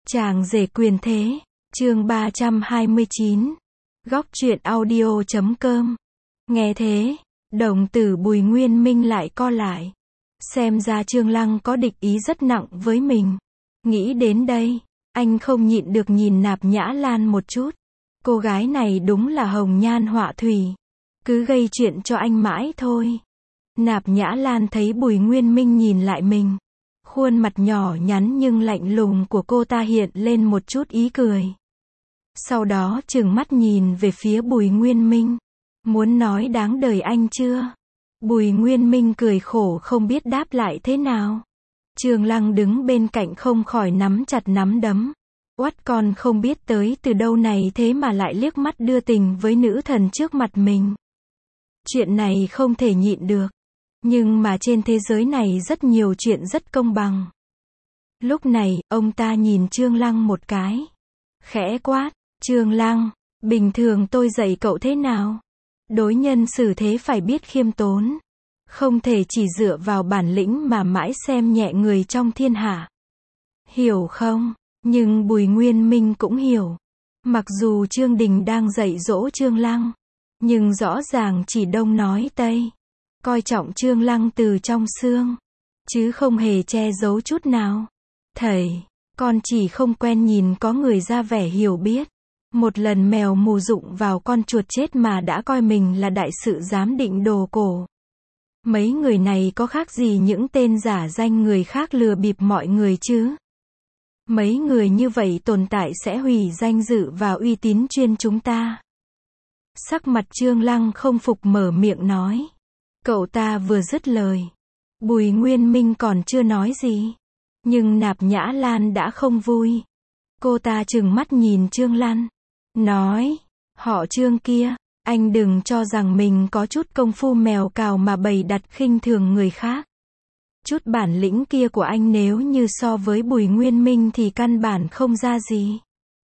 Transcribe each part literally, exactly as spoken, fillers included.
Chàng rể quyền thế, chương ba trăm hai mươi chín. Góc truyện audio chấm com. Nghe thế, đồng tử Bùi Nguyên Minh lại co lại. Xem ra Trương Lăng có địch ý rất nặng với mình. Nghĩ đến đây, anh không nhịn được nhìn Nạp Nhã Lan một chút. Cô gái này đúng là hồng nhan họa thủy. Cứ gây chuyện cho anh mãi thôi. Nạp Nhã Lan thấy Bùi Nguyên Minh nhìn lại mình. Khuôn mặt nhỏ nhắn nhưng lạnh lùng của cô ta hiện lên một chút ý cười. Sau đó trừng mắt nhìn về phía Bùi Nguyên Minh. Muốn nói đáng đời anh chưa? Bùi Nguyên Minh cười khổ không biết đáp lại thế nào. Trương Lăng đứng bên cạnh không khỏi nắm chặt nắm đấm. Oắt con không biết tới từ đâu này thế mà lại liếc mắt đưa tình với nữ thần trước mặt mình. Chuyện này không thể nhịn được. Nhưng mà trên thế giới này rất nhiều chuyện rất công bằng. Lúc này, ông ta nhìn Trương Lăng một cái. Khẽ quát, Trương Lăng, bình thường tôi dạy cậu thế nào? Đối nhân xử thế phải biết khiêm tốn. Không thể chỉ dựa vào bản lĩnh mà mãi xem nhẹ người trong thiên hạ. Hiểu không? Nhưng Bùi Nguyên Minh cũng hiểu. Mặc dù Trương Đình đang dạy dỗ Trương Lăng, nhưng rõ ràng chỉ đông nói tây. Coi trọng Trương Lăng từ trong xương, chứ không hề che giấu chút nào. Thầy, con chỉ không quen nhìn có người ra vẻ hiểu biết. Một lần mèo mù dụng vào con chuột chết mà đã coi mình là đại sự giám định đồ cổ. Mấy người này có khác gì những tên giả danh người khác lừa bịp mọi người chứ? Mấy người như vậy tồn tại sẽ hủy danh dự và uy tín chuyên chúng ta. Sắc mặt Trương Lăng không phục mở miệng nói. Cậu ta vừa dứt lời, Bùi Nguyên Minh còn chưa nói gì. Nhưng Nạp Nhã Lan đã không vui. Cô ta trừng mắt nhìn Trương Lăng, nói, họ Trương kia, anh đừng cho rằng mình có chút công phu mèo cào mà bày đặt khinh thường người khác. Chút bản lĩnh kia của anh nếu như so với Bùi Nguyên Minh thì căn bản không ra gì.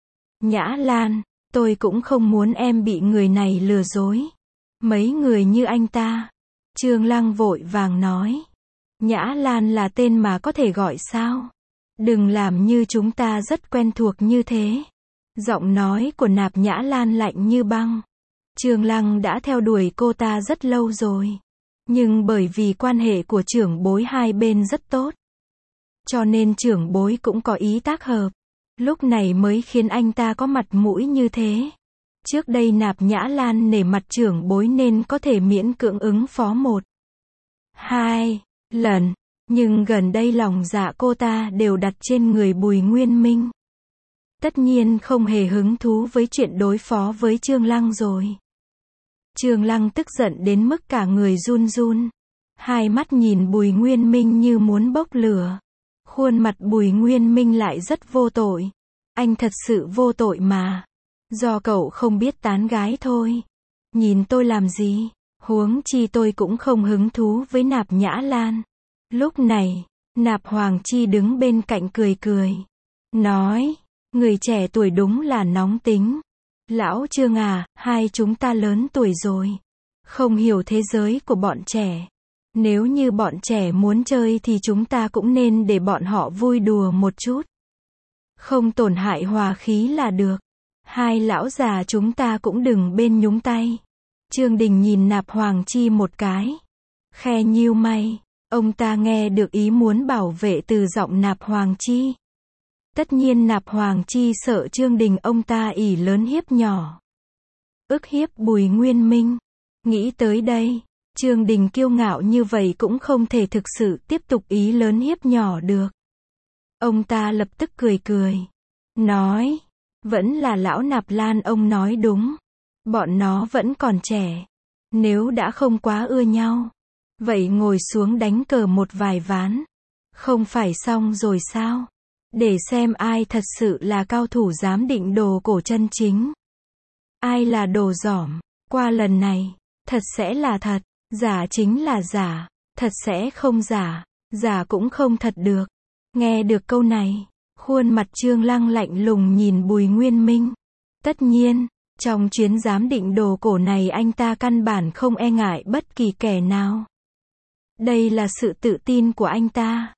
Nhã Lan, tôi cũng không muốn em bị người này lừa dối. Mấy người như anh ta. Trương Lăng vội vàng nói. Nhã Lan là tên mà có thể gọi sao? Đừng làm như chúng ta rất quen thuộc như thế. Giọng nói của Nạp Nhã Lan lạnh như băng. Trương Lăng đã theo đuổi cô ta rất lâu rồi. Nhưng bởi vì quan hệ của trưởng bối hai bên rất tốt, cho nên trưởng bối cũng có ý tác hợp. Lúc này mới khiến anh ta có mặt mũi như thế. Trước đây Nạp Nhã Lan nể mặt trưởng bối nên có thể miễn cưỡng ứng phó một, hai lần. Nhưng gần đây lòng dạ cô ta đều đặt trên người Bùi Nguyên Minh. Tất nhiên không hề hứng thú với chuyện đối phó với Trương Lăng rồi. Trương Lăng tức giận đến mức cả người run run. Hai mắt nhìn Bùi Nguyên Minh như muốn bốc lửa. Khuôn mặt Bùi Nguyên Minh lại rất vô tội. Anh thật sự vô tội mà. Do cậu không biết tán gái thôi. Nhìn tôi làm gì? Huống chi tôi cũng không hứng thú với Nạp Nhã Lan. Lúc này, Nạp Hoàng Chi đứng bên cạnh cười cười. Nói, người trẻ tuổi đúng là nóng tính. Lão Trương à, hai chúng ta lớn tuổi rồi. Không hiểu thế giới của bọn trẻ. Nếu như bọn trẻ muốn chơi thì chúng ta cũng nên để bọn họ vui đùa một chút. Không tổn hại hòa khí là được. Hai lão già chúng ta cũng đừng bên nhúng tay. Trương Đình nhìn Nạp Hoàng Chi một cái. Khe nhíu mày. Ông ta nghe được ý muốn bảo vệ từ giọng Nạp Hoàng Chi. Tất nhiên Nạp Hoàng Chi sợ Trương Đình ông ta ỷ lớn hiếp nhỏ. Ức hiếp Bùi Nguyên Minh. Nghĩ tới đây, Trương Đình kiêu ngạo như vậy cũng không thể thực sự tiếp tục ý lớn hiếp nhỏ được. Ông ta lập tức cười cười. Nói, vẫn là lão Nạp Lan ông nói đúng. Bọn nó vẫn còn trẻ. Nếu đã không quá ưa nhau, vậy ngồi xuống đánh cờ một vài ván. Không phải xong rồi sao? Để xem ai thật sự là cao thủ giám định đồ cổ chân chính. Ai là đồ dỏm. Qua lần này, thật sẽ là thật. Giả chính là giả. Thật sẽ không giả. Giả cũng không thật được. Nghe được câu này, khuôn mặt Trương Lăng lạnh lùng nhìn Bùi Nguyên Minh. Tất nhiên, trong chuyến giám định đồ cổ này anh ta căn bản không e ngại bất kỳ kẻ nào. Đây là sự tự tin của anh ta.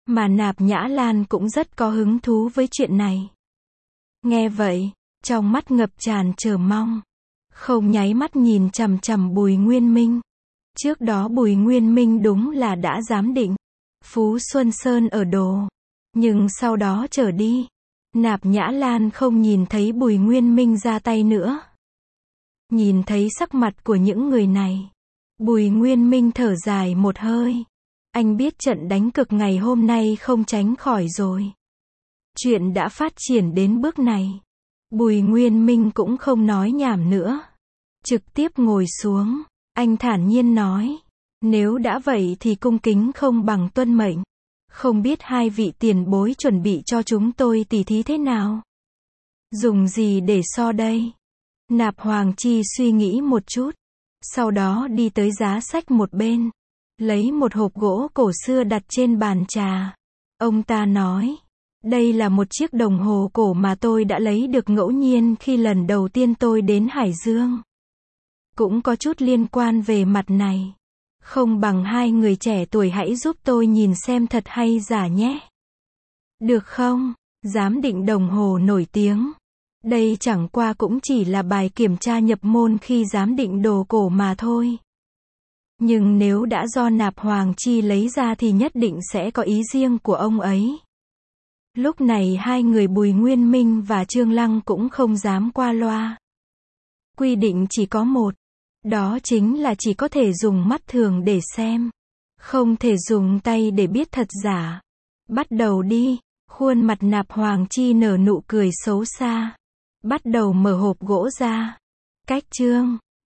Mà Nạp Nhã Lan cũng rất có hứng thú với chuyện này. Nghe vậy, trong mắt ngập tràn chờ mong. Không nháy mắt nhìn chằm chằm Bùi Nguyên Minh. Trước đó Bùi Nguyên Minh đúng là đã giám định Phú Xuân Sơn ở đồ. Nhưng sau đó trở đi, Nạp Nhã Lan không nhìn thấy Bùi Nguyên Minh ra tay nữa. Nhìn thấy sắc mặt của những người này, Bùi Nguyên Minh thở dài một hơi. Anh biết trận đánh cực ngày hôm nay không tránh khỏi rồi. Chuyện đã phát triển đến bước này. Bùi Nguyên Minh cũng không nói nhảm nữa. Trực tiếp ngồi xuống, anh thản nhiên nói. Nếu đã vậy thì cung kính không bằng tuân mệnh. Không biết hai vị tiền bối chuẩn bị cho chúng tôi tỉ thí thế nào? Dùng gì để so đây? Nạp Hoàng Chi suy nghĩ một chút. Sau đó đi tới giá sách một bên. Lấy một hộp gỗ cổ xưa đặt trên bàn trà. Ông ta nói. Đây là một chiếc đồng hồ cổ mà tôi đã lấy được ngẫu nhiên khi lần đầu tiên tôi đến Hải Dương. Cũng có chút liên quan về mặt này. Không bằng hai người trẻ tuổi hãy giúp tôi nhìn xem thật hay giả nhé. Được không? Giám định đồng hồ nổi tiếng. Đây chẳng qua cũng chỉ là bài kiểm tra nhập môn khi giám định đồ cổ mà thôi. Nhưng nếu đã do Nạp Hoàng Chi lấy ra thì nhất định sẽ có ý riêng của ông ấy. Lúc này hai người Bùi Nguyên Minh và Trương Lăng cũng không dám qua loa. Quy định chỉ có một. Đó chính là chỉ có thể dùng mắt thường để xem. Không thể dùng tay để biết thật giả. Bắt đầu đi. Khuôn mặt Nạp Hoàng Chi nở nụ cười xấu xa. Bắt đầu mở hộp gỗ ra. Cách chương.